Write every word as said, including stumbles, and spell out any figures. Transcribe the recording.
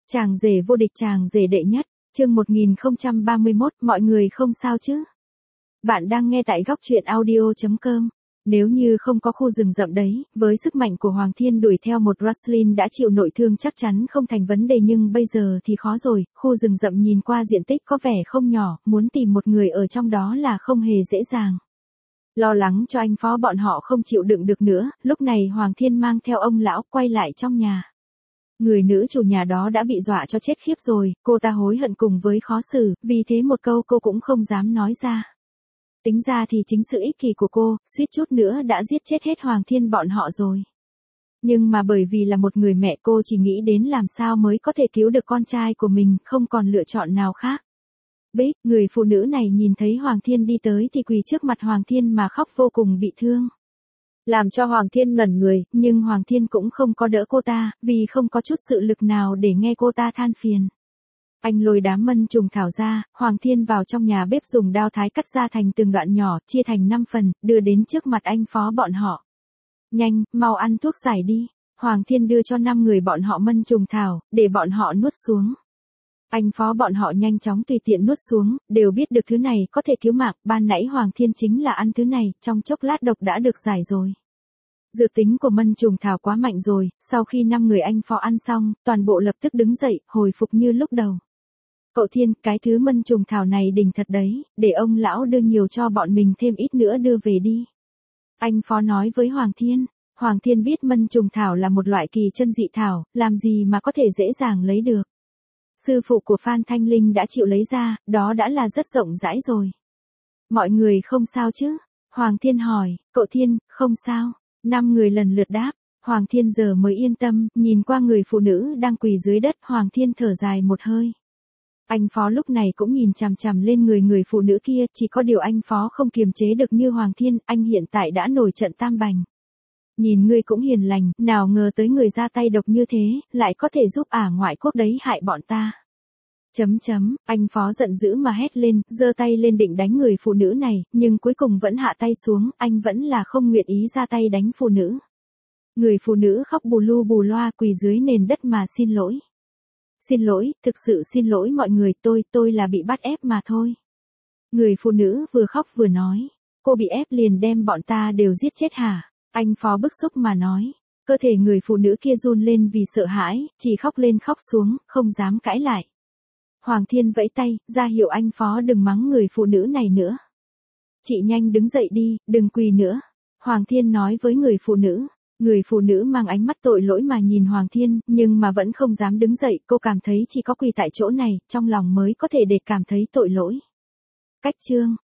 Chàng rể vô địch, chàng rể đệ nhất, chương một nghìn không trăm ba mươi mốt, mọi người không sao chứ? Bạn đang nghe tại góc truyện audio chấm com. Nếu như không có khu rừng rậm đấy, với sức mạnh của Hoàng Thiên đuổi theo một Roslyn đã chịu nội thương chắc chắn không thành vấn đề, nhưng bây giờ thì khó rồi, khu rừng rậm nhìn qua diện tích có vẻ không nhỏ, muốn tìm một người ở trong đó là không hề dễ dàng. Lo lắng cho anh Phó bọn họ không chịu đựng được nữa, lúc này Hoàng Thiên mang theo ông lão quay lại trong nhà. Người nữ chủ nhà đó đã bị dọa cho chết khiếp rồi, cô ta hối hận cùng với khó xử, vì thế một câu cô cũng không dám nói ra. Tính ra thì chính sự ích kỷ của cô, suýt chút nữa đã giết chết hết Hoàng Thiên bọn họ rồi. Nhưng mà bởi vì là một người mẹ, cô chỉ nghĩ đến làm sao mới có thể cứu được con trai của mình, không còn lựa chọn nào khác. Bích, người phụ nữ này nhìn thấy Hoàng Thiên đi tới thì quỳ trước mặt Hoàng Thiên mà khóc vô cùng bị thương. Làm cho Hoàng Thiên ngẩn người, nhưng Hoàng Thiên cũng không có đỡ cô ta, vì không có chút sự lực nào để nghe cô ta than phiền. Anh lôi đám mân trùng thảo ra, Hoàng Thiên vào trong nhà bếp dùng dao thái cắt ra thành từng đoạn nhỏ, chia thành năm phần, đưa đến trước mặt anh Phó bọn họ. Nhanh, mau ăn thuốc giải đi. Hoàng Thiên đưa cho năm người bọn họ mân trùng thảo, để bọn họ nuốt xuống. Anh Phó bọn họ nhanh chóng tùy tiện nuốt xuống, đều biết được thứ này có thể cứu mạng, ban nãy Hoàng Thiên chính là ăn thứ này, trong chốc lát độc đã được giải rồi. Dược tính của mân trùng thảo quá mạnh rồi, sau khi năm người anh Phó ăn xong, toàn bộ lập tức đứng dậy, hồi phục như lúc đầu. Cậu Thiên, cái thứ mân trùng thảo này đỉnh thật đấy, để ông lão đưa nhiều cho bọn mình, thêm ít nữa đưa về đi. Anh Phó nói với Hoàng Thiên. Hoàng Thiên biết mân trùng thảo là một loại kỳ chân dị thảo, làm gì mà có thể dễ dàng lấy được. Sư phụ của Phan Thanh Linh đã chịu lấy ra, đó đã là rất rộng rãi rồi. Mọi người không sao chứ? Hoàng Thiên hỏi. Cậu Thiên, không sao. Năm người lần lượt đáp. Hoàng Thiên giờ mới yên tâm, nhìn qua người phụ nữ đang quỳ dưới đất, Hoàng Thiên thở dài một hơi. Anh Phó lúc này cũng nhìn chằm chằm lên người người phụ nữ kia, chỉ có điều anh Phó không kiềm chế được như Hoàng Thiên, anh hiện tại đã nổi trận tam bành. Nhìn ngươi cũng hiền lành, nào ngờ tới người ra tay độc như thế, lại có thể giúp ả ngoại quốc đấy hại bọn ta. Chấm chấm, anh Phó giận dữ mà hét lên, giơ tay lên định đánh người phụ nữ này, nhưng cuối cùng vẫn hạ tay xuống, anh vẫn là không nguyện ý ra tay đánh phụ nữ. Người phụ nữ khóc bù lu bù loa quỳ dưới nền đất mà xin lỗi. Xin lỗi, thực sự xin lỗi mọi người, tôi, tôi là bị bắt ép mà thôi. Người phụ nữ vừa khóc vừa nói, cô bị ép liền đem bọn ta đều giết chết hả? Anh Phó bức xúc mà nói, cơ thể người phụ nữ kia run lên vì sợ hãi, chỉ khóc lên khóc xuống, không dám cãi lại. Hoàng Thiên vẫy tay, ra hiệu anh Phó đừng mắng người phụ nữ này nữa. Chị nhanh đứng dậy đi, đừng quỳ nữa. Hoàng Thiên nói với người phụ nữ. Người phụ nữ mang ánh mắt tội lỗi mà nhìn Hoàng Thiên, nhưng mà vẫn không dám đứng dậy, cô cảm thấy chỉ có quỳ tại chỗ này, trong lòng mới có thể để cảm thấy tội lỗi. Cách chương.